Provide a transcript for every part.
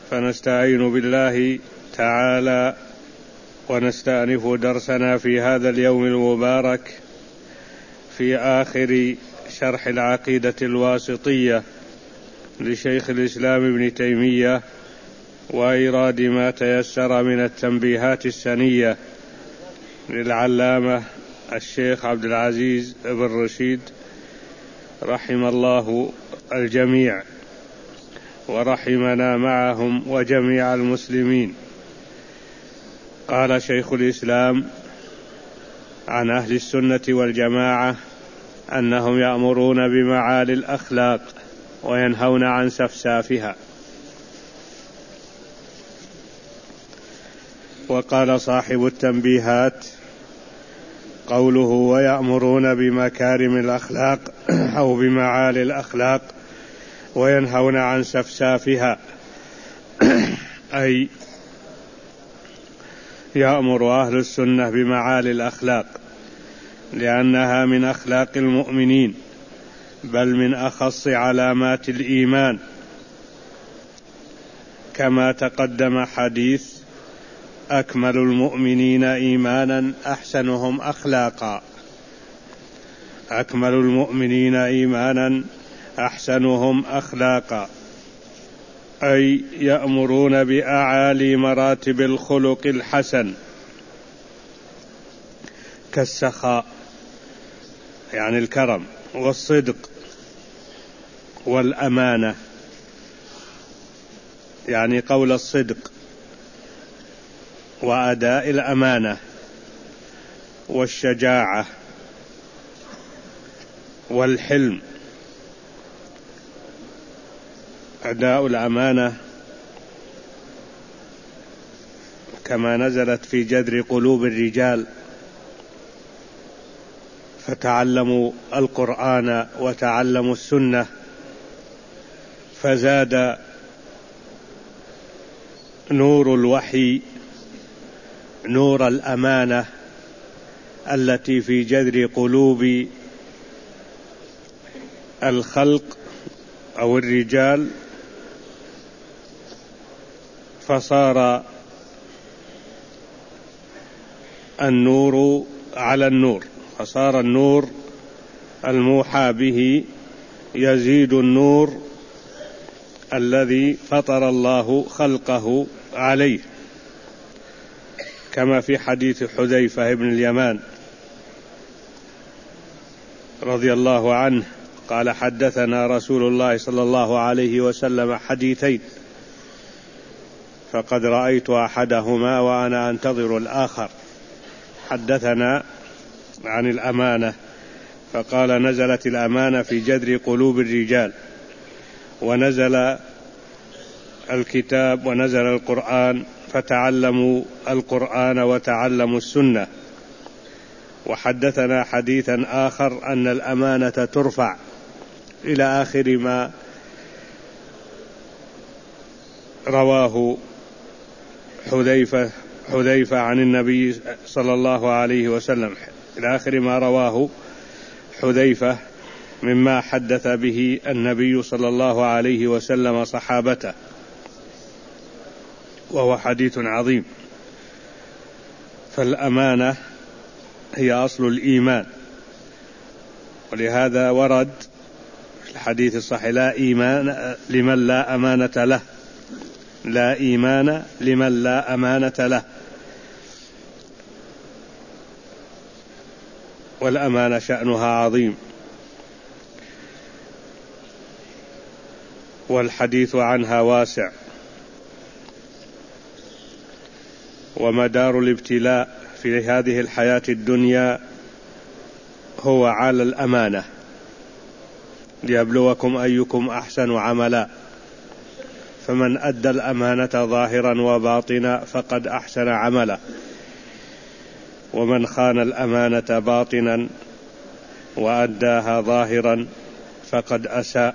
فنستعين بالله تعالى ونستأنف درسنا في هذا اليوم المبارك في آخر شرح العقيدة الواسطية لشيخ الإسلام ابن تيمية، وإيراد ما تيسر من التنبيهات السنية للعلامة الشيخ عبد العزيز بن رشيد رحم الله الجميع ورحمنا معهم وجميع المسلمين. قال شيخ الإسلام عن أهل السنة والجماعة أنهم يأمرون بمعالي الأخلاق وينهون عن سفسافها. وقال صاحب التنبيهات قوله ويأمرون بمكارم الأخلاق أو بمعالي الأخلاق وينهون عن سفسافها، أي يأمر أهل السنة بمعالي الأخلاق لأنها من أخلاق المؤمنين، بل من أخص علامات الإيمان، كما تقدم حديث أكمل المؤمنين إيمانا أحسنهم أخلاقا. أكمل المؤمنين إيمانا أحسنهم أخلاقا، أي يأمرون بأعالي مراتب الخلق الحسن كالسخاء يعني الكرم، والصدق، والأمانة يعني قول الصدق وأداء الأمانة، والشجاعة والحلم. أداء الأمانة كما نزلت في جذر قلوب الرجال، فتعلموا القرآن وتعلموا السنة، فزاد نور الوحي نور الأمانة التي في جذر قلوب الخلق أو الرجال، فصار النور على النور، فصار النور الموحى به يزيد النور الذي فطر الله خلقه عليه، كما في حديث حذيفة بن اليمان رضي الله عنه قال حدثنا رسول الله صلى الله عليه وسلم حديثين فقد رأيت أحدهما وأنا أنتظر الآخر. حدثنا عن الأمانة فقال نزلت الأمانة في جذر قلوب الرجال، ونزل الكتاب ونزل القرآن فتعلموا القرآن وتعلموا السنة. وحدثنا حديثا آخر أن الأمانة ترفع إلى آخر ما رواه حذيفة عن النبي صلى الله عليه وسلم، إلى آخر ما رواه حذيفة مما حدث به النبي صلى الله عليه وسلم صحابته، وهو حديث عظيم. فالأمانة هي أصل الإيمان، ولهذا ورد في الحديث الصحيح لا إيمان لمن لا أمانة له، لا إيمان لمن لا أمانة له. والأمانة شأنها عظيم، والحديث عنها واسع، ومدار الابتلاء في هذه الحياة الدنيا هو على الأمانة، ليبلوكم أيكم أحسن عملا، فمن أدى الأمانة ظاهرا وباطنا فقد أحسن عملا، ومن خان الأمانة باطنا وأداها ظاهرا فقد أساء.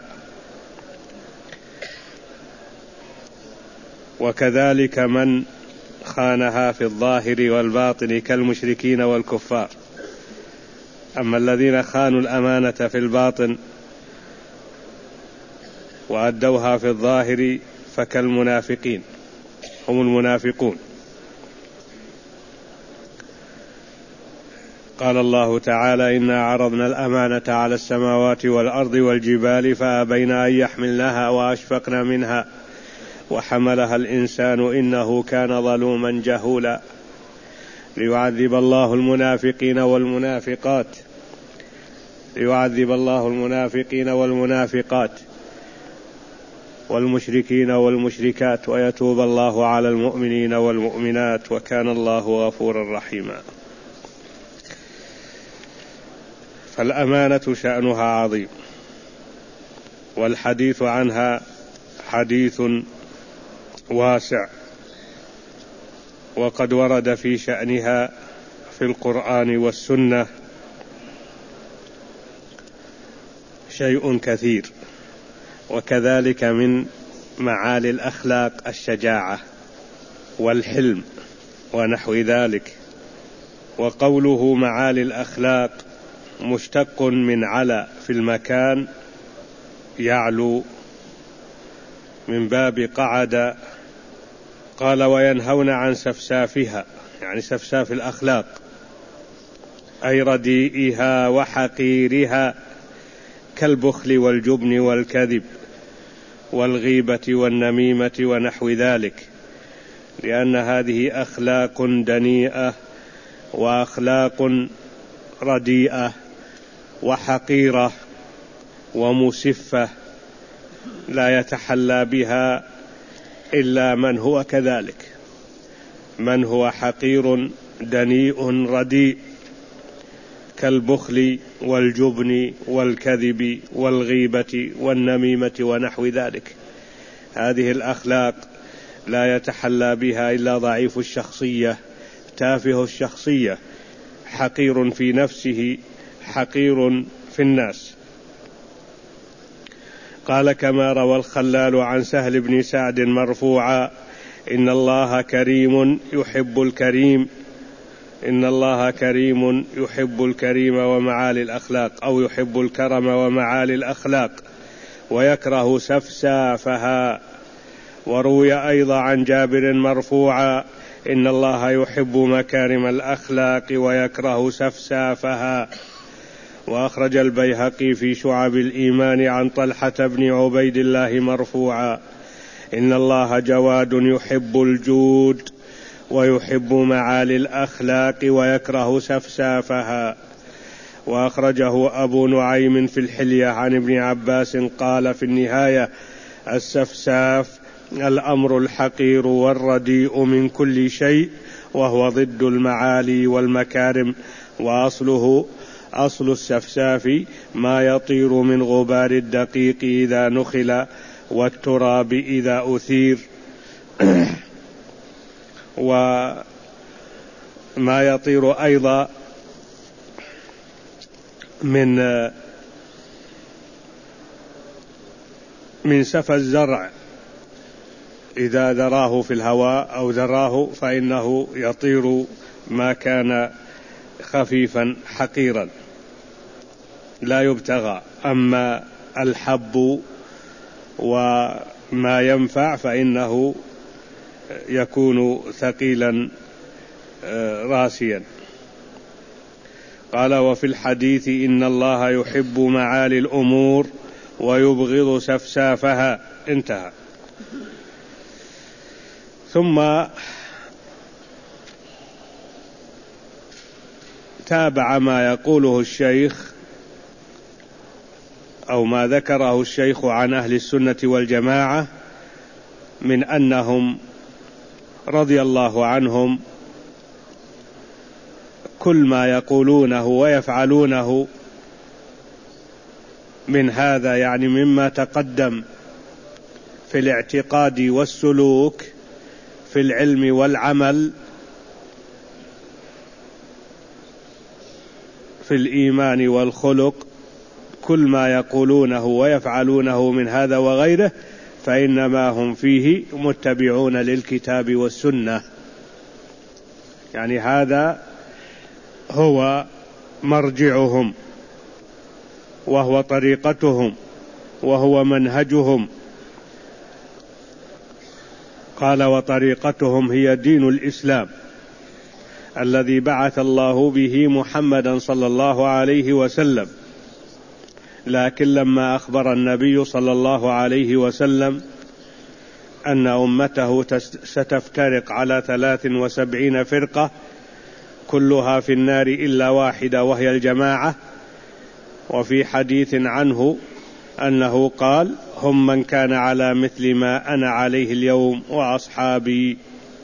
وكذلك من خانها في الظاهر والباطن كالمشركين والكفار. أما الذين خانوا الأمانة في الباطن وأدوها في الظاهر فكالمنافقين، هم المنافقون. قال الله تعالى: إنا عرضنا الأمانة على السماوات والأرض والجبال فأبين أن يحملنها وأشفقن منها وحملها الإنسان إنه كان ظلوما جهولا ليعذب الله المنافقين والمنافقات والمشركين والمشركات ويتوب الله على المؤمنين والمؤمنات وكان الله غفورا رحيما. فالأمانة شأنها عظيم، والحديث عنها حديث واسع، وقد ورد في شأنها في القرآن والسنة شيء كثير. وكذلك من معالي الأخلاق الشجاعة والحلم ونحو ذلك. وقوله معالي الأخلاق مشتق من على في المكان يعلو من باب قعد. قال: وينهون عن سفسافها، يعني سفساف الأخلاق، أي رديئها وحقيرها، كالبخل والجبن والكذب والغيبة والنميمة ونحو ذلك، لأن هذه أخلاق دنيئة وأخلاق رديئة وحقيرة ومسفة لا يتحلى بها إلا من هو كذلك، من هو حقير دنيء رديء كالبخل والجبن والكذب والغيبة والنميمة ونحو ذلك. هذه الأخلاق لا يتحلى بها إلا ضعيف الشخصية تافه الشخصية، حقير في نفسه حقير في الناس. قال: كما روى الخلال عن سهل بن سعد مرفوعا: إن الله كريم يحب الكريم ومعالي الأخلاق، أو يحب الكرم ومعالي الأخلاق ويكره سفسافها. وروي أيضا عن جابر مرفوعا: إن الله يحب مكارم الأخلاق ويكره سفسافها. وأخرج البيهقي في شعب الإيمان عن طلحة بن عبيد الله مرفوعا: إن الله جواد يحب الجود ويحب معالي الأخلاق ويكره سفسافها. وأخرجه أبو نعيم في الحلية عن ابن عباس قال في النهاية: السفساف الأمر الحقير والرديء من كل شيء، وهو ضد المعالي والمكارم، أصل السفساف ما يطير من غبار الدقيق إذا نخل والتراب إذا أثير، وما يطير أيضا من سفى الزرع إذا ذراه في الهواء أو ذراه فإنه يطير ما كان خفيفا حقيرا لا يبتغى. أما الحب وما ينفع فإنه يكون ثقيلا راسيا. قال: وفي الحديث إن الله يحب معالي الأمور ويبغض سفسافها. انتهى. ثم تابع ما يقوله الشيخ أو ما ذكره الشيخ عن أهل السنة والجماعة من أنهم رضي الله عنهم كل ما يقولونه ويفعلونه من هذا، يعني مما تقدم في الاعتقاد والسلوك في العلم والعمل في الإيمان والخلق، كل ما يقولونه ويفعلونه من هذا وغيره فإنما هم فيه متبعون للكتاب والسنة، يعني هذا هو مرجعهم وهو طريقتهم وهو منهجهم. قال: وطريقتهم هي دين الإسلام الذي بعث الله به محمدا صلى الله عليه وسلم، لكن لما أخبر النبي صلى الله عليه وسلم أن أمته ستفترق على 73 فرقة كلها في النار إلا واحدة وهي الجماعة، وفي حديث عنه أنه قال: هم من كان على مثل ما أنا عليه اليوم وأصحابي.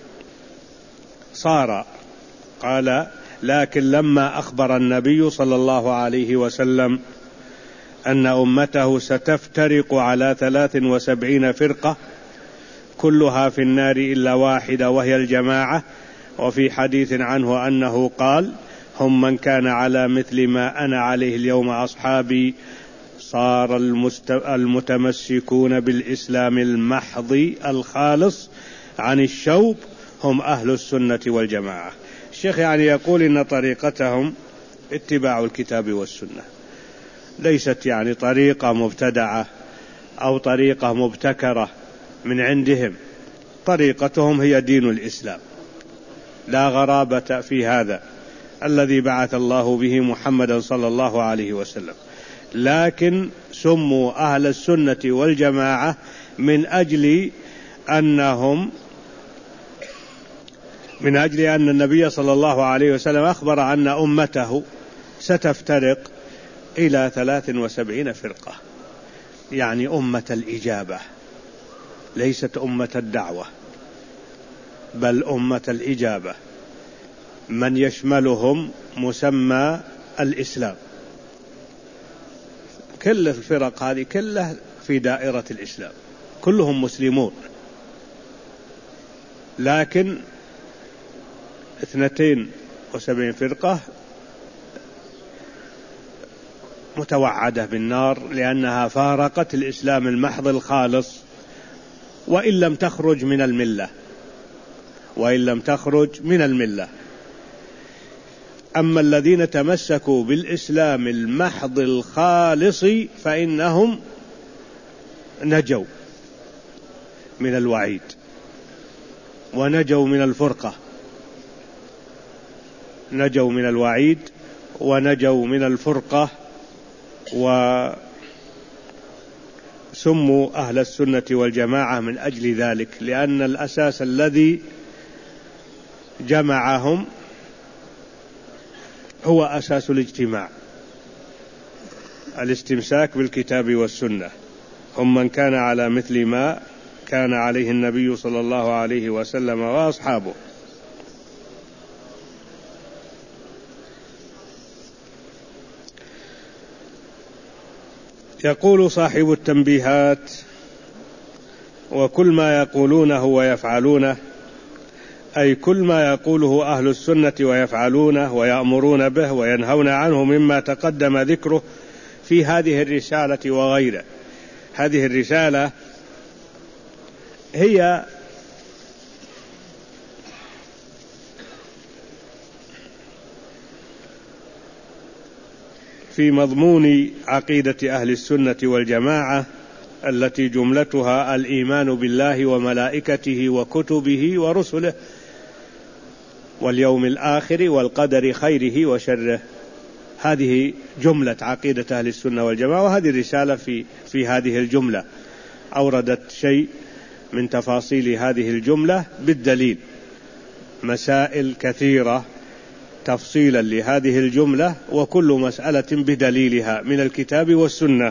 قال: لكن لما أخبر النبي صلى الله عليه وسلم أن أمته ستفترق على 73 فرقة كلها في النار إلا واحدة وهي الجماعة، وفي حديث عنه أنه قال: هم من كان على مثل ما أنا عليه اليوم أصحابي، صار المتمسكون بالإسلام المحض الخالص عن الشوب هم أهل السنة والجماعة. الشيخ يعني يقول إن طريقتهم اتباع الكتاب والسنة، ليست يعني طريقة مبتدعة أو طريقة مبتكرة من عندهم، طريقتهم هي دين الإسلام، لا غرابة في هذا الذي بعث الله به محمدا صلى الله عليه وسلم، لكن سموا أهل السنة والجماعة من أجل أن النبي صلى الله عليه وسلم أخبر أن أمته ستفترق إلى 73 فرقة، يعني أمة الإجابة، ليست أمة الدعوة بل أمة الإجابة، من يشملهم مسمى الإسلام. كل الفرق هذه كلها في دائرة الإسلام، كلهم مسلمون، لكن 72 فرقة متوعدة بالنار لأنها فارقت الإسلام المحض الخالص وإن لم تخرج من الملة. أما الذين تمسكوا بالإسلام المحض الخالص فإنهم نجوا من الوعيد ونجوا من الفرقة، نجوا من الوعيد ونجوا من الفرقة، وسموا أهل السنة والجماعة من أجل ذلك، لأن الأساس الذي جمعهم هو أساس الاجتماع، الاستمساك بالكتاب والسنة. هم من كان على مثل ما كان عليه النبي صلى الله عليه وسلم وأصحابه. يقول صاحب التنبيهات: وكل ما يقولونه ويفعلونه، أي كل ما يقوله أهل السنة ويفعلونه ويأمرون به وينهون عنه مما تقدم ذكره في هذه الرسالة وغيره. هذه الرسالة هي في مضمون عقيدة أهل السنة والجماعة التي جملتها الإيمان بالله وملائكته وكتبه ورسله واليوم الآخر والقدر خيره وشره. هذه جملة عقيدة أهل السنة والجماعة، وهذه الرسالة في هذه الجملة أوردت شيء من تفاصيل هذه الجملة بالدليل، مسائل كثيرة تفصيلا لهذه الجملة، وكل مسألة بدليلها من الكتاب والسنة،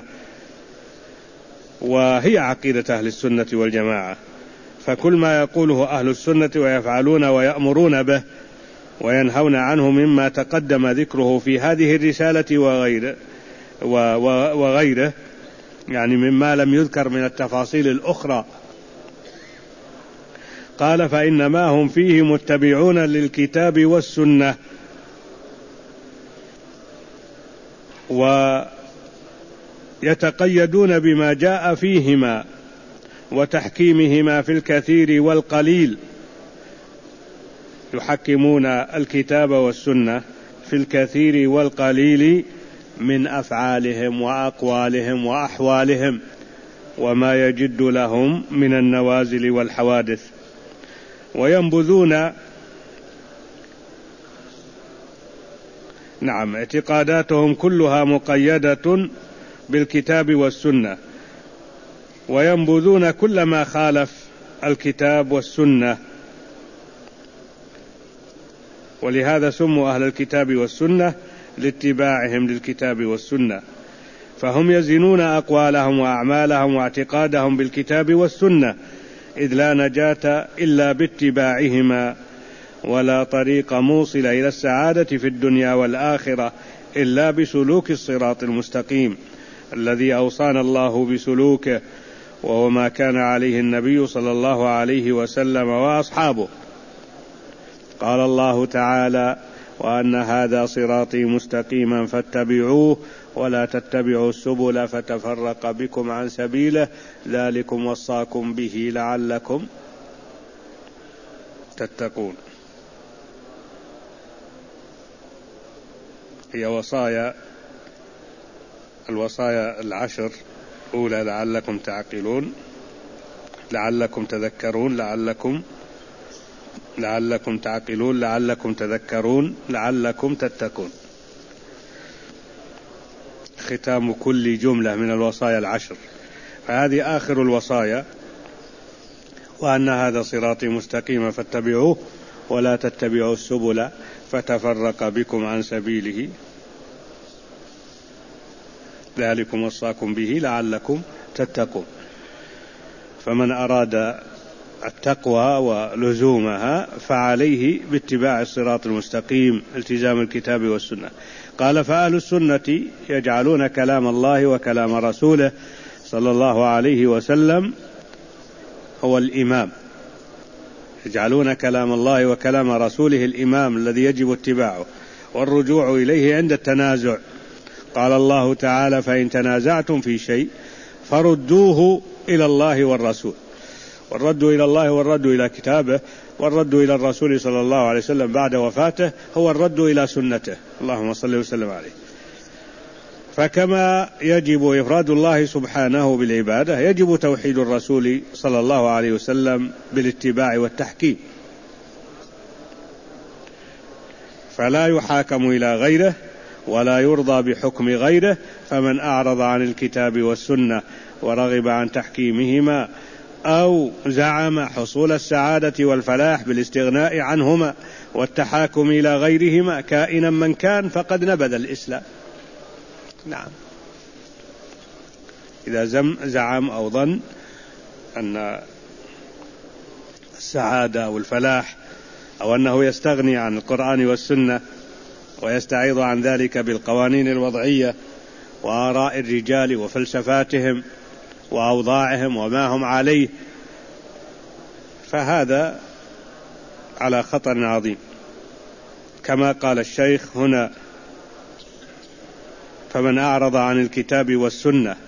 وهي عقيدة أهل السنة والجماعة. فكل ما يقوله أهل السنة ويفعلون ويأمرون به وينهون عنه مما تقدم ذكره في هذه الرسالة وغيره يعني مما لم يذكر من التفاصيل الأخرى. قال: فإنما هم فيه متبعون للكتاب والسنة، ويتقيدون بما جاء فيهما وتحكيمهما في الكثير والقليل، يحكمون الكتاب والسنة في الكثير والقليل من أفعالهم وأقوالهم وأحوالهم وما يجد لهم من النوازل والحوادث. وينبذون اعتقاداتهم كلها مقيدة بالكتاب والسنة، وينبذون كل ما خالف الكتاب والسنة، ولهذا سموا أهل الكتاب والسنة لاتباعهم للكتاب والسنة، فهم يزنون أقوالهم وأعمالهم واعتقادهم بالكتاب والسنة، إذ لا نجاة إلا باتباعهما، ولا طريق موصل إلى السعادة في الدنيا والآخرة إلا بسلوك الصراط المستقيم الذي أوصانا الله بسلوكه، وهو ما كان عليه النبي صلى الله عليه وسلم وأصحابه. قال الله تعالى: وأن هذا صراطي مستقيما فاتبعوه ولا تتبعوا السبل فتفرق بكم عن سبيله ذلكم وصاكم به لعلكم تتقون. هي الوصايا العشر: أولى لعلكم تعقلون، لعلكم تذكرون، لعلكم تعقلون، لعلكم تذكرون، لعلكم تتقون. ختام كل جملة من الوصايا العشر، فهذه آخر الوصايا: وأن هذا صراطي مستقيما فاتبعوه ولا تتبعوا السبل فتفرق بكم عن سبيله ذلكم وصاكم به لعلكم تتقون. فمن أراد التقوى ولزومها فعليه باتباع الصراط المستقيم، التزام الكتاب والسنة. قال: فأهل السنة يجعلون كلام الله وكلام رسوله صلى الله عليه وسلم هو الإمام، يجعلون كلام الله وكلام رسوله الإمام الذي يجب اتباعه والرجوع إليه عند التنازع. قال الله تعالى: فإن تنازعتم في شيء فردوه إلى الله والرسول. والرد إلى الله والرد إلى كتابه والرد إلى الرسول صلى الله عليه وسلم بعد وفاته هو الرد إلى سنته، اللهم صل وسلم عليه. فكما يجب إفراد الله سبحانه بالعبادة يجب توحيد الرسول صلى الله عليه وسلم بالاتباع والتحكيم، فلا يحاكم إلى غيره ولا يرضى بحكم غيره. فمن أعرض عن الكتاب والسنة ورغب عن تحكيمهما أو زعم حصول السعادة والفلاح بالاستغناء عنهما والتحاكم إلى غيرهما كائنا من كان فقد نبذ الإسلام. نعم، إذا زعم أو ظن أن السعادة والفلاح أو أنه يستغني عن القرآن والسنة ويستعيض عن ذلك بالقوانين الوضعية وآراء الرجال وفلسفاتهم وأوضاعهم وما هم عليه، فهذا على خطر عظيم. كما قال الشيخ هنا: فمن أعرض عن الكتاب والسنة،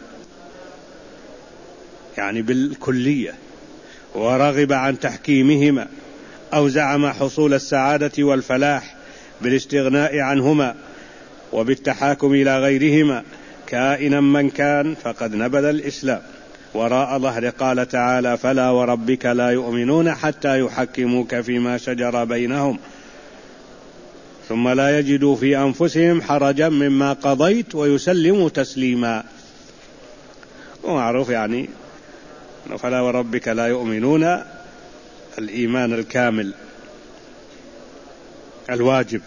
يعني بالكلية، ورغب عن تحكيمهما أو زعم حصول السعادة والفلاح بالاستغناء عنهما وبالتحاكم إلى غيرهما كائنا من كان فقد نبذ الإسلام وراء ظهر. قال تعالى: فلا وربك لا يؤمنون حتى يحكموك فيما شجر بينهم ثم لا يجدوا في أنفسهم حرجا مما قضيت ويسلموا تسليما. ومعروف يعني فلا وربك لا يؤمنون الإيمان الكامل الواجب،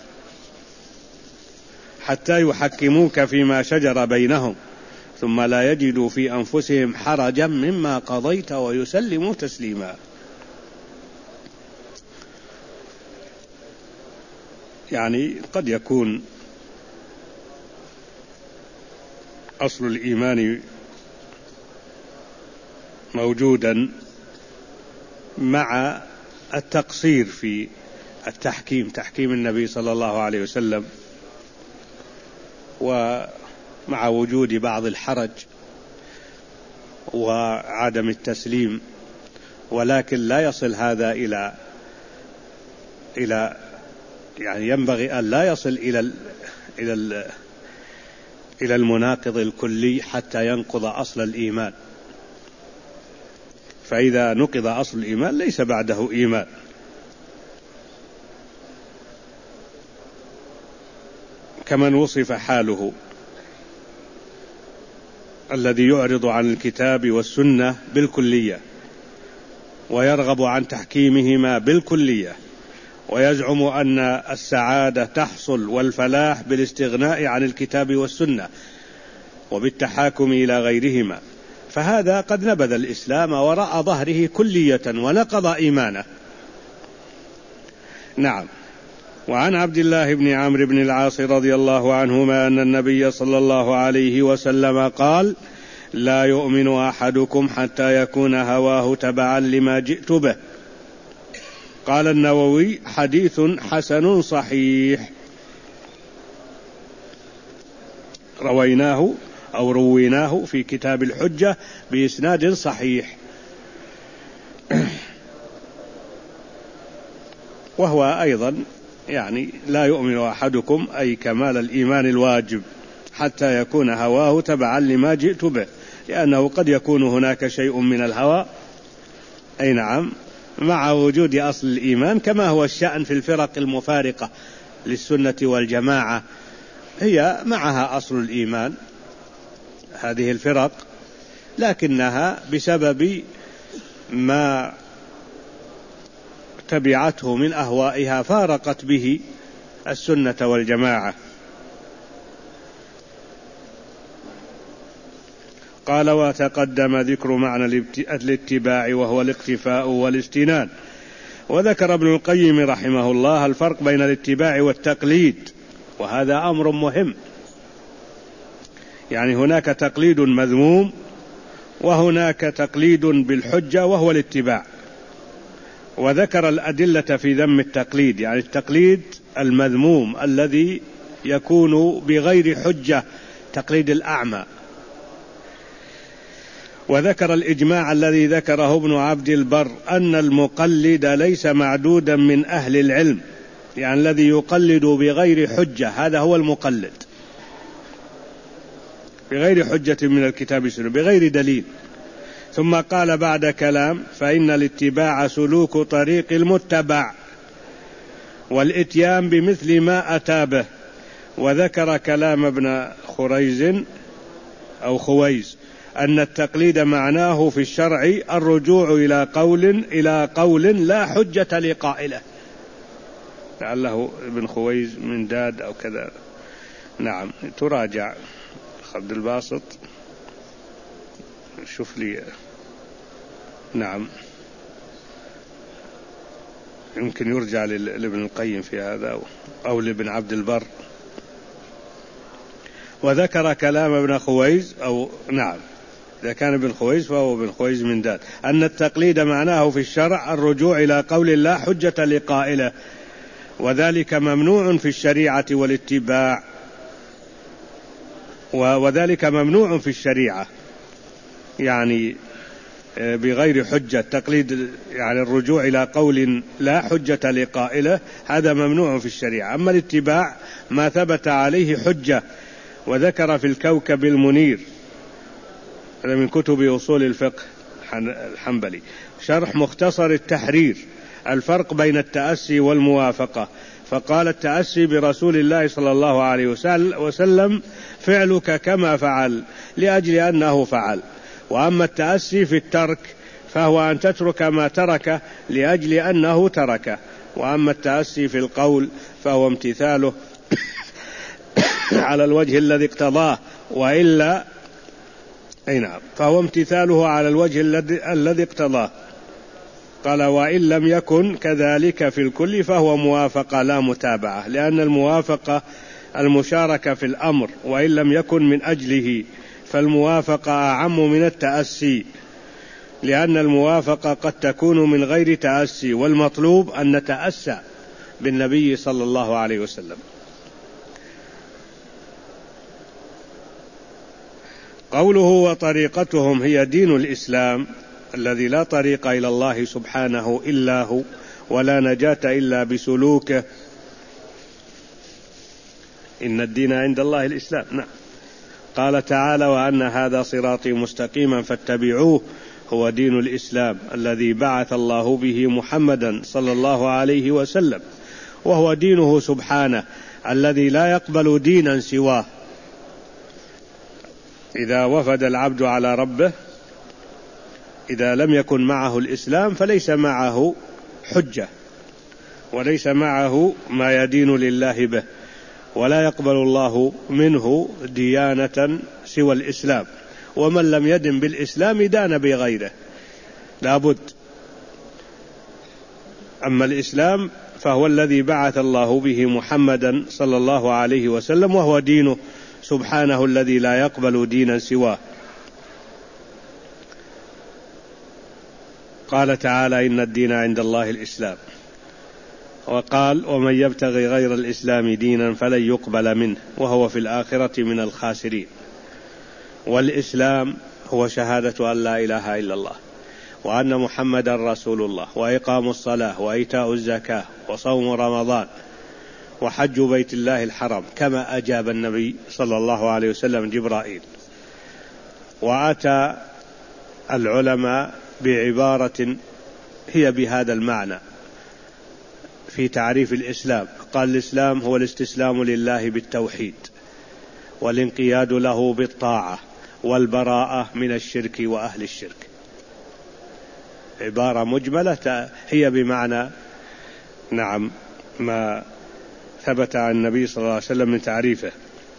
حتى يحكموك فيما شجر بينهم ثم لا يجدوا في أنفسهم حرجا مما قضيت ويسلموا تسليما. يعني قد يكون أصل الإيمان موجودا مع التقصير في تحكيم النبي صلى الله عليه وسلم، ومع وجود بعض الحرج وعدم التسليم، ولكن لا يصل هذا إلى يعني ينبغي أن لا يصل إلى المناقض الكلي حتى ينقض أصل الإيمان. فإذا نقض أصل الإيمان ليس بعده إيمان، كمن وصف حاله الذي يعرض عن الكتاب والسنة بالكلية ويرغب عن تحكيمهما بالكلية، ويزعم أن السعادة تحصل والفلاح بالاستغناء عن الكتاب والسنة وبالتحاكم إلى غيرهما، فهذا قد نبذ الإسلام وراء ظهره كلية ونقض إيمانه. نعم. وعن عبد الله بن عمرو بن العاص رضي الله عنهما أن النبي صلى الله عليه وسلم قال: لا يؤمن أحدكم حتى يكون هواه تبعا لما جئت به. قال النووي: حديث حسن صحيح، رويناه في كتاب الحجة بإسناد صحيح. وهو أيضا يعني لا يؤمن أحدكم أي كمال الإيمان الواجب حتى يكون هواه تبعا لما جئت به، لأنه قد يكون هناك شيء من الهوى، أي نعم، مع وجود أصل الإيمان، كما هو الشأن في الفرق المفارقة للسنة والجماعة، هي معها أصل الإيمان هذه الفرق، لكنها بسبب ما تبعته من أهوائها فارقت به السنة والجماعة. قال: وتقدم ذكر معنى الاتباع وهو الاقتفاء والاستنان. وذكر ابن القيم رحمه الله الفرق بين الاتباع والتقليد، وهذا أمر مهم، يعني هناك تقليد مذموم وهناك تقليد بالحجة وهو الاتباع. وذكر الأدلة في ذم التقليد، يعني التقليد المذموم الذي يكون بغير حجة، تقليد الأعمى. وذكر الإجماع الذي ذكره ابن عبد البر أن المقلد ليس معدودا من أهل العلم، يعني الذي يقلد بغير حجة هذا هو المقلد، بغير حجة من الكتاب والسنة، بغير دليل. ثم قال بعد كلام: فإن الاتباع سلوك طريق المتبع والإتيان بمثل ما أتى به. وذكر كلام ابن خويز أن التقليد معناه في الشرع الرجوع إلى قول لا حجة لقائله. لعله ابن خويز من داد أو كذا. نعم، تراجع عبد الباسط، شوف لي. نعم، يمكن يرجع لابن القيم في هذا أو لابن عبد البر. وذكر كلام ابن خويز، أو نعم، إذا كان ابن خويز فهو ابن خويز من داد، أن التقليد معناه في الشرع الرجوع إلى قول لا حجة لقائله، وذلك ممنوع في الشريعة والاتباع، وذلك ممنوع في الشريعة، يعني بغير حجة، تقليد يعني الرجوع إلى قول لا حجة لقائله، هذا ممنوع في الشريعة. أما الاتباع ما ثبت عليه حجة. وذكر في الكوكب المنير، هذا من كتب أصول الفقه الحنبلي، شرح مختصر التحرير، الفرق بين التأسي والموافقة، فقال: التأسي برسول الله صلى الله عليه وسلم فعلك كما فعل لأجل أنه فعل. وأما التأسي في الترك فهو أن تترك ما ترك لأجل أنه تركه. وأما التأسي في القول فهو امتثاله على الوجه الذي اقتضاه، وإلا فهو امتثاله على الوجه الذي اقتضاه. قال: وإن لم يكن كذلك في الكل فهو موافقة لا متابعة، لأن الموافقة المشاركة في الأمر، وإن لم يكن من أجله فالموافقة أعم من التأسي، لأن الموافقة قد تكون من غير تأسي، والمطلوب أن نتأسى بالنبي صلى الله عليه وسلم. قوله: وطريقتهم هي دين الإسلام الذي لا طريق إلى الله سبحانه إلا هو، ولا نجاة إلا بسلوكه. إن الدين عند الله الإسلام. نعم. قال تعالى: وأن هذا صراطي مستقيما فاتبعوه هو دين الإسلام الذي بعث الله به محمدا صلى الله عليه وسلم، وهو دينه سبحانه، الذي لا يقبل دينا سواه. إذا وفد العبد على ربه إذا لم يكن معه الإسلام فليس معه حجة وليس معه ما يدين لله به، ولا يقبل الله منه ديانة سوى الإسلام، ومن لم يدن بالإسلام دان بغيره لا بد. أما الإسلام فهو الذي بعث الله به محمدا صلى الله عليه وسلم، وهو دينه سبحانه الذي لا يقبل دينا سواه. قال تعالى: إن الدين عند الله الإسلام. وقال: ومن يبتغي غير الإسلام دينا فلن يقبل منه وهو في الآخرة من الخاسرين. والإسلام هو شهادة أن لا إله إلا الله وأن محمدا رسول الله، وإقام الصلاة، وإيتاء الزكاة، وصوم رمضان، وحج بيت الله الحرام، كما أجاب النبي صلى الله عليه وسلم جبرائيل. وأتى العلماء بعبارة هي بهذا المعنى في تعريف الإسلام. قال: الإسلام هو الاستسلام لله بالتوحيد، والانقياد له بالطاعة، والبراءة من الشرك وأهل الشرك. عبارة مجملة هي بمعنى نعم ما ثبت عن النبي صلى الله عليه وسلم من تعريفه.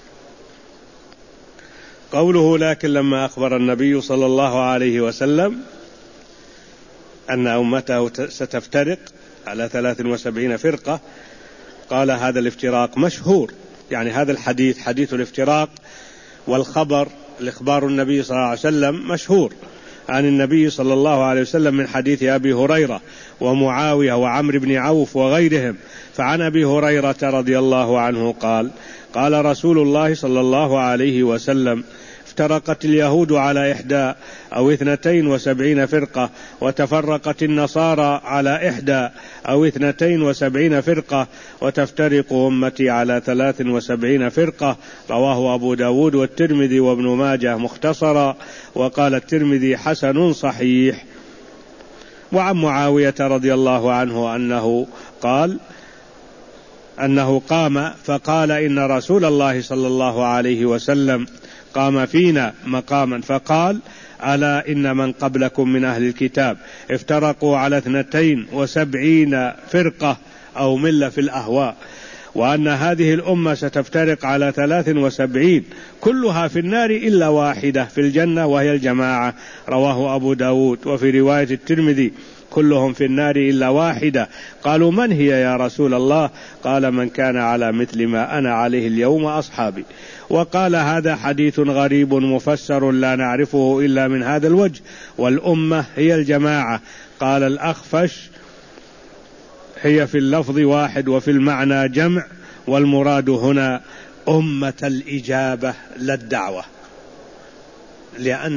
قوله: لكن لما أخبر النبي صلى الله عليه وسلم أن أمته ستفترق على 73 فرقة، قال: هذا الافتراق مشهور، يعني هذا الحديث حديث الافتراق، والخبر الإخبار النبي صلى الله عليه وسلم مشهور عن النبي صلى الله عليه وسلم من حديث أبي هريرة ومعاوية وعمرو بن عوف وغيرهم. فعن أبي هريرة رضي الله عنه قال: قال رسول الله صلى الله عليه وسلم: افترقت اليهود على 71 أو 72 فرقة، وتفرقت النصارى على 71 أو 72 فرقة، وتفترق أمتي على 73 فرقة. رواه أبو داود والترمذي وابن ماجه مختصرا، وقال الترمذي: حسن صحيح. وعن معاوية رضي الله عنه أنه قام فقال: إن رسول الله صلى الله عليه وسلم قام فينا مقاما فقال: ألا إن من قبلكم من أهل الكتاب افترقوا على 72 فرقة أو ملة في الأهواء، وأن هذه الأمة ستفترق على 73 كلها في النار إلا واحدة في الجنة وهي الجماعة. رواه أبو داود. وفي رواية الترمذي: كلهم في النار إلا واحدة. قالوا: من هي يا رسول الله؟ قال: من كان على مثل ما أنا عليه اليوم أصحابي. وقال: هذا حديث غريب مفسر لا نعرفه إلا من هذا الوجه، والأمة هي الجماعة. قال الأخفش: هي في اللفظ واحد وفي المعنى جمع، والمراد هنا أمة الإجابة لا الدعوة، لأن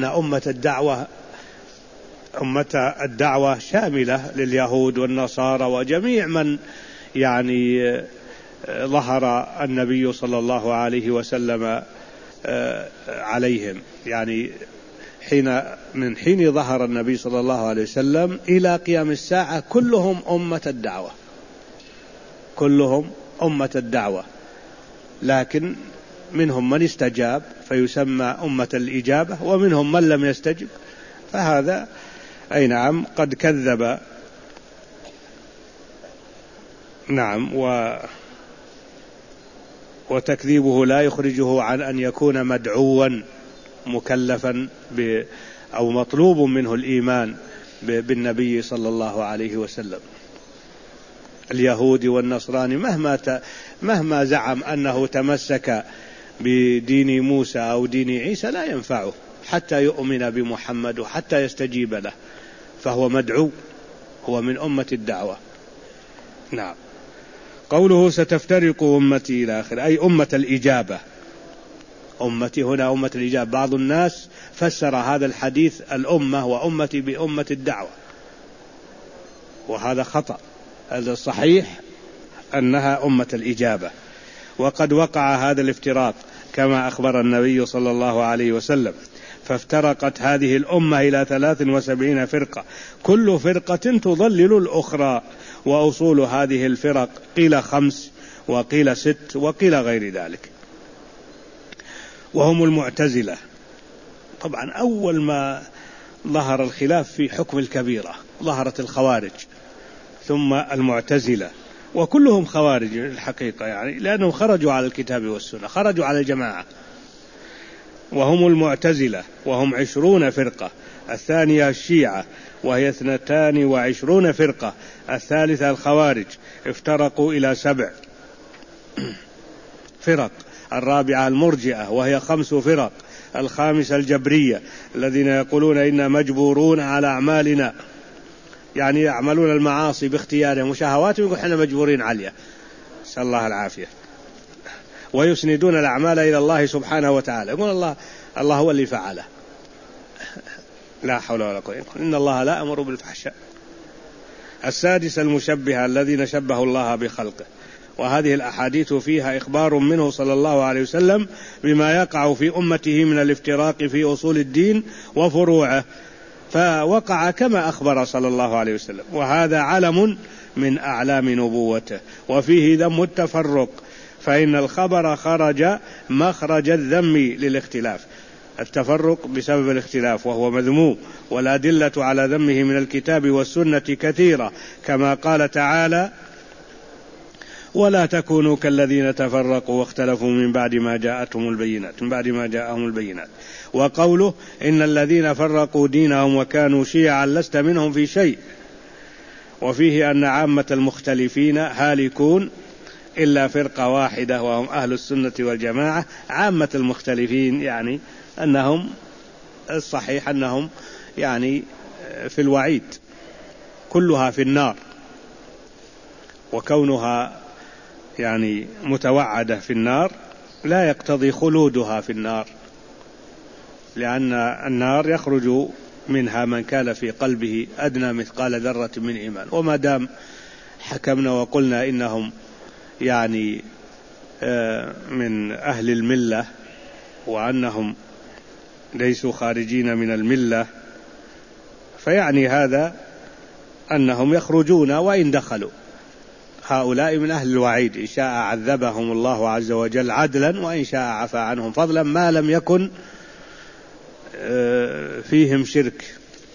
أمة الدعوة شاملة لليهود والنصارى وجميع من يعني ظهر النبي صلى الله عليه وسلم عليهم، يعني من حين ظهر النبي صلى الله عليه وسلم إلى قيام الساعة كلهم أمة الدعوة، كلهم أمة الدعوة، لكن منهم من استجاب فيسمى أمة الإجابة، ومنهم من لم يستجب فهذا أي نعم قد كذب. نعم. وتكذيبه لا يخرجه عن أن يكون مدعوا مكلفا أو مطلوب منه الإيمان بالنبي صلى الله عليه وسلم. اليهودي والنصراني مهما زعم أنه تمسك بدين موسى أو دين عيسى لا ينفعه حتى يؤمن بمحمد وحتى يستجيب له، فهو مدعو، هو من أمة الدعوة. نعم. قوله ستفترق أمتي إلى آخر أي أمة الإجابة. أمتي هنا أمة الإجابة. بعض الناس فسر هذا الحديث الأمة وأمتي بأمة الدعوة، وهذا خطأ. الصحيح أنها أمة الإجابة. وقد وقع هذا الافتراق كما أخبر النبي صلى الله عليه وسلم، فافترقت هذه الأمة إلى 73 فرقة، كل فرقة تضلل الأخرى، وأصول هذه الفرق قيل 5 وقيل 6 وقيل غير ذلك. وهم المعتزلة. طبعا أول ما ظهر الخلاف في حكم الكبيرة ظهرت الخوارج ثم المعتزلة، وكلهم خوارج الحقيقة يعني، لأنهم خرجوا على الكتاب والسنة، خرجوا على الجماعة. وهم المعتزلة وهم 20 فرقة، الثانية الشيعة وهي 22 فرقة، الثالثة الخوارج افترقوا إلى 7 فرق، الرابعة المرجئة وهي 5 فرق، الخامسة الجبرية الذين يقولون إنا مجبورون على أعمالنا، يعني يعملون المعاصي باختيارهم وشهواتهم، يقول احنا مجبورين عليها، نسأل الله العافية، ويسندون الأعمال إلى الله سبحانه وتعالى، يقول الله هو اللي فعله، لا حول ولا قوة، إن الله لا أمر بالفحشاء. السادس المشبهة الذين شبهوا الله بخلقه، وهذه الأحاديث فيها إخبار منه صلى الله عليه وسلم بما يقع في أمته من الافتراق في أصول الدين وفروعه، فوقع كما أخبر صلى الله عليه وسلم، وهذا علم من أعلام نبوته. وفيه ذم التفرق، فإن الخبر خرج مخرج الذم للاختلاف، التفرق بسبب الاختلاف وهو مذموم، والأدلة على ذمه من الكتاب والسنة كثيرة، كما قال تعالى ولا تكونوا كالذين تفرقوا واختلفوا من بعد ما جاءهم البينات، وقوله إن الذين فرقوا دينهم وكانوا شيعا لست منهم في شيء. وفيه أن عامة المختلفين هالكون إلا فرقة واحدة وهم أهل السنة والجماعة. عامة المختلفين يعني أنهم الصحيح أنهم يعني في الوعيد، كلها في النار، وكونها يعني متوعدة في النار لا يقتضي خلودها في النار، لأن النار يخرج منها من كان في قلبه أدنى مثقال ذرة من إيمان. وما دام حكمنا وقلنا إنهم يعني من أهل الملة وأنهم ليسوا خارجين من الملة، فيعني هذا أنهم يخرجون وإن دخلوا. هؤلاء من أهل الوعيد، إن شاء عذبهم الله عز وجل عدلا وإن شاء عفى عنهم فضلا، ما لم يكن فيهم شرك،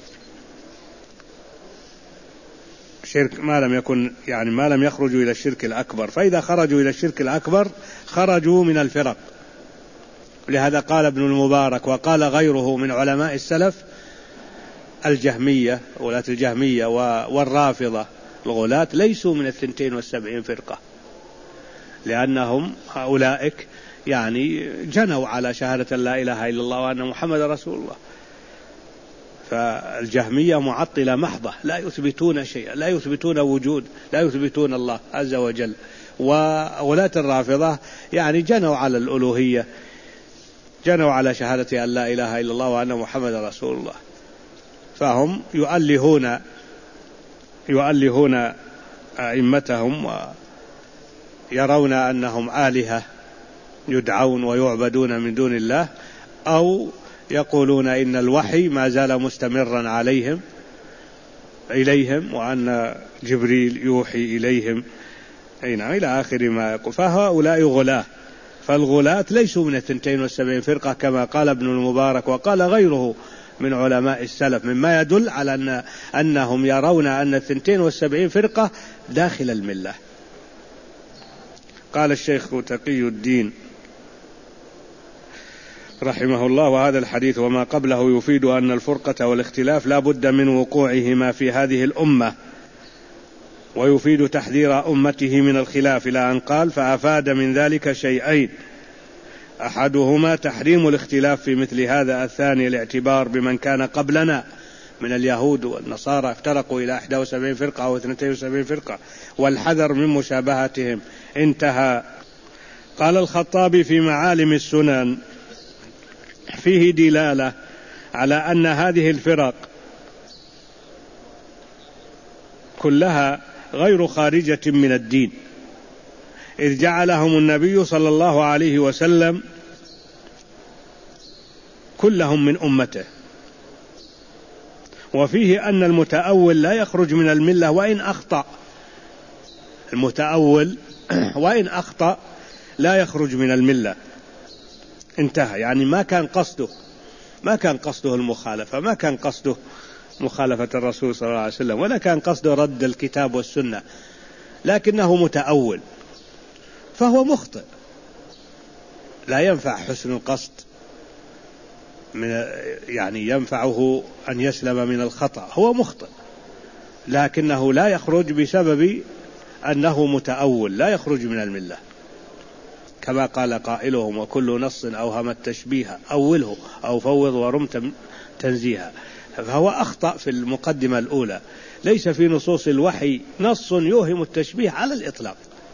ما لم يكن يعني ما لم يخرجوا إلى الشرك الأكبر. فإذا خرجوا إلى الشرك الأكبر خرجوا من الفرق. لهذا قال ابن المبارك وقال غيره من علماء السلف الجهمية، ولاة الجهمية والرافضة الغلاة ليسوا من 72 فرقة، لأنهم هؤلاء يعني جنوا على شهادة لا إله إلا الله وأن محمد رسول الله. فالجهمية معطلة محضة، لا يثبتون شيئا، لا يثبتون وجود، لا يثبتون الله عز وجل. وولاة الرافضة يعني جنوا على الألوهية، جنوا على شهادة أن لا إله إلا الله وأن محمد رسول الله، فهم يؤلهون أئمتهم ويرون أنهم آلهة يدعون ويعبدون من دون الله، أو يقولون إن الوحي ما زال مستمرا إليهم وأن جبريل يوحي إليهم إلى آخر ما يقول. فهؤلاء غلاة، فالغلاة ليسوا من 72 فرقة كما قال ابن المبارك وقال غيره من علماء السلف، مما يدل على أنهم يرون أن 72 فرقة داخل الملة. قال الشيخ تقي الدين رحمه الله: وهذا الحديث وما قبله يفيد أن الفرقة والاختلاف لا بد من وقوعهما في هذه الأمة، ويفيد تحذير أمته من الخلاف، إلى أن قال: فأفاد من ذلك شيئين: أحدهما تحريم الاختلاف في مثل هذا، الثاني الاعتبار بمن كان قبلنا من اليهود والنصارى افترقوا إلى 71 فرقة أو 72 فرقة، والحذر من مشابهتهم. انتهى. قال الخطابي في معالم السنن: فيه دلالة على أن هذه الفرق كلها غير خارجة من الدين، إذ جعلهم النبي صلى الله عليه وسلم كلهم من أمته. وفيه أن المتأول لا يخرج من الملة وإن أخطأ. المتأول وإن أخطأ لا يخرج من الملة، انتهى. يعني ما كان قصده المخالفة، ما كان قصده مخالفة الرسول صلى الله عليه وسلم، ولا كان قصده رد الكتاب والسنة، لكنه متأول فهو مخطئ. لا ينفع حسن القصد، يعني ينفعه أن يسلم من الخطأ، هو مخطئ، لكنه لا يخرج بسبب أنه متأول، لا يخرج من الملة، كما قال قائلهم: وكل نص أوهم التشبيه أوله أو فوض ورمت تنزيها. فهو أخطأ في المقدمة الأولى. ليس في نصوص الوحي نص يوهم التشبيه على الإطلاق،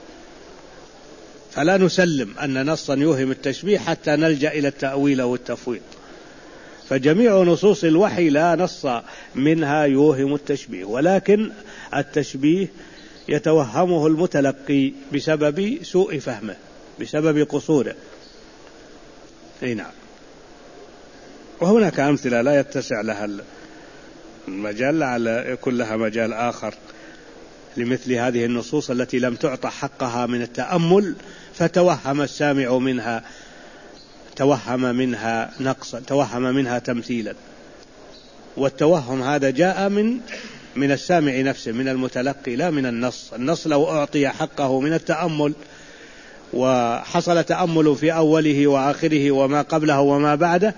فلا نسلم أن نصا يوهم التشبيه حتى نلجأ إلى التأويل والتفويض. فجميع نصوص الوحي لا نص منها يوهم التشبيه، ولكن التشبيه يتوهمه المتلقي بسبب سوء فهمه، بسبب قصوره. نعم. وهناك أمثلة لا يتسع لها المجال، لعل يكون لها مجال آخر لمثل هذه النصوص التي لم تعطى حقها من التأمل، فتوهم السامع منها، توهم منها نقصا، توهم منها تمثيلا. والتوهم هذا جاء من السامع نفسه، من المتلقي، لا من النص. النص لو أعطي حقه من التأمل وحصل تأمل في أوله وآخره وما قبله وما بعده،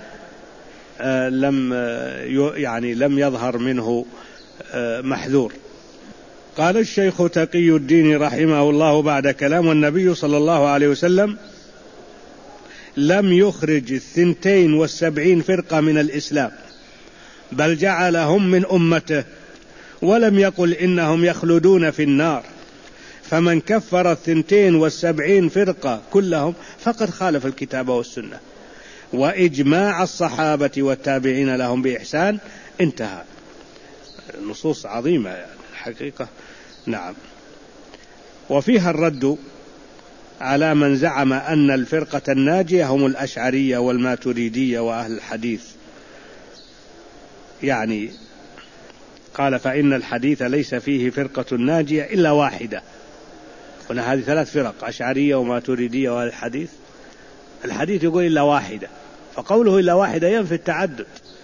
لم يظهر منه محذور. قال الشيخ تقي الدين رحمه الله بعد كلام: النبي صلى الله عليه وسلم لم يخرج 72 فرقة من الإسلام، بل جعلهم من أمته، ولم يقل إنهم يخلدون في النار. فمن كفر 72 فرقة كلهم فقد خالف الكتاب والسنة وإجماع الصحابة والتابعين لهم بإحسان. انتهى. نصوص عظيمة يعني الحقيقة. نعم. وفيها الرد على من زعم أن الفرقة الناجية هم الأشعرية والماتريدية وأهل الحديث. يعني قال: فإن الحديث ليس فيه فرقة ناجية إلا واحدة. هنا هذه 3 فرق: أشعرية وماتريدية وأهل الحديث. الحديث يقول إلا واحدة، فقوله إلا واحدة ينفي التعدد.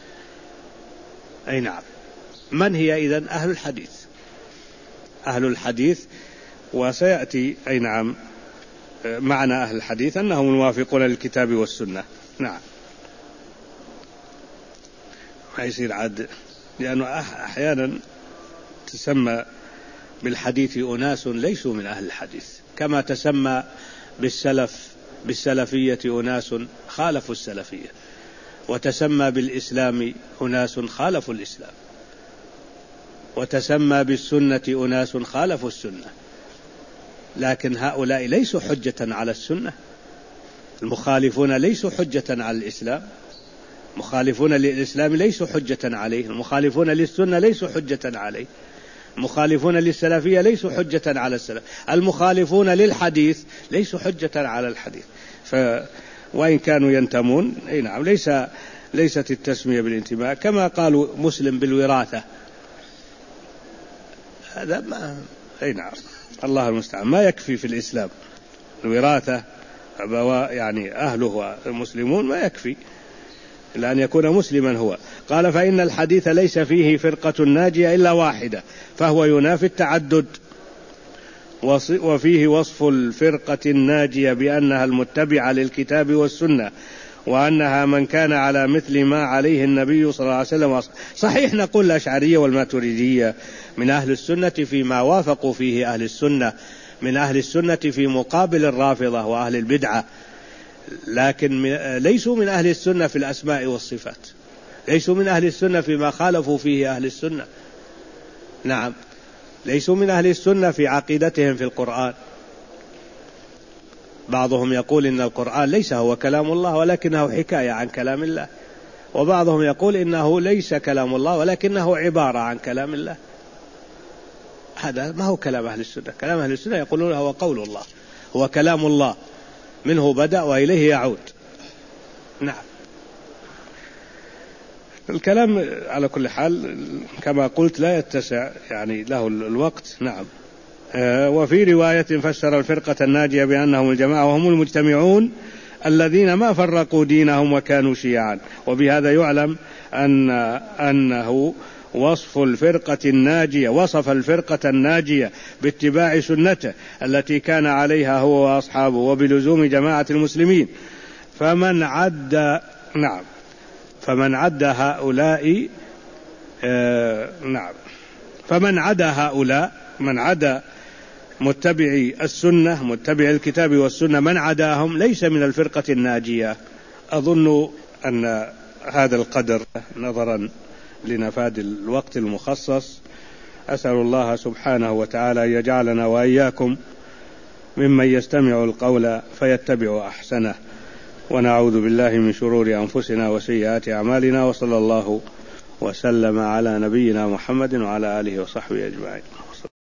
أي نعم. من هي إذن؟ أهل الحديث. أهل الحديث. وسيأتي أي نعم معنى أهل الحديث أنهم الموافقون للكتاب والسنة. نعم. ما يصير عد، لأنه أحيانا تسمى بالحديث أناس ليسوا من أهل الحديث، كما تسمى بالسلفية أناس خالفوا السلفية، وتسمى بالإسلام أناس خالفوا الإسلام، وتسمى بالسنة أناس خالفوا السنة. لكن هؤلاء ليسوا حجة على السنة. المخالفون ليسوا حجة على الإسلام. مخالفون للإسلام ليسوا حجة عليه. المخالفون للسنة ليسوا حجة عليه. المخالفون للسلفية ليسوا حجة على السلف. المخالفون للحديث ليسوا حجة على الحديث. وإن كانوا ينتمون، أي نعم، ليست التسمية بالانتماء. كما قالوا مسلم بالوراثة، هذا ما، أي نعم، الله المستعان، ما يكفي في الإسلام الوراثة، يعني أهله المسلمون ما يكفي إلا أن يكون مسلما هو. قال: فإن الحديث ليس فيه فرقة ناجية إلا واحدة، فهو ينافي التعدد. وفيه وصف الفرقة الناجية بأنها المتبعة للكتاب والسنة، وأنها من كان على مثل ما عليه النبي صلى الله عليه وسلم. صحيح نقول الأشعرية والماتريدية من أهل السنة فيما وافقوا فيه أهل السنة، من أهل السنة في مقابل الرافضة وأهل البدعة، لكن ليسوا من أهل السنة في الأسماء والصفات، ليسوا من أهل السنة فيما خالفوا فيه أهل السنة. نعم. ليسوا من أهل السنة في عقيدتهم في القرآن. بعضهم يقول إن القرآن ليس هو كلام الله ولكنه حكاية عن كلام الله، وبعضهم يقول إنه ليس كلام الله ولكنه عبارة عن كلام الله. هذا ما هو كلام أهل السنة. كلام أهل السنة يقولون هو قول الله، هو كلام الله، منه بدأ وإليه يعود. نعم. الكلام على كل حال كما قلت لا يتسع يعني له الوقت. نعم. وفي رواية فسر الفرقة الناجية بأنهم الجماعة وهم المجتمعون الذين ما فرقوا دينهم وكانوا شيعا. وبهذا يعلم أنه وصف الفرقة الناجية باتباع سنته التي كان عليها هو وأصحابه وبلزوم جماعة المسلمين. فمن عدا هؤلاء من عدا متبعي السنة متبعي الكتاب والسنة من عداهم ليس من الفرقة الناجية. أظن أن هذا القدر نظرا لنفاد الوقت المخصص. أسأل الله سبحانه وتعالى أن يجعلنا وإياكم ممن يستمع القول فيتبع أحسنه، ونعوذ بالله من شرور أنفسنا وسيئات أعمالنا، وصلى الله وسلم على نبينا محمد وعلى آله وصحبه أجمعين.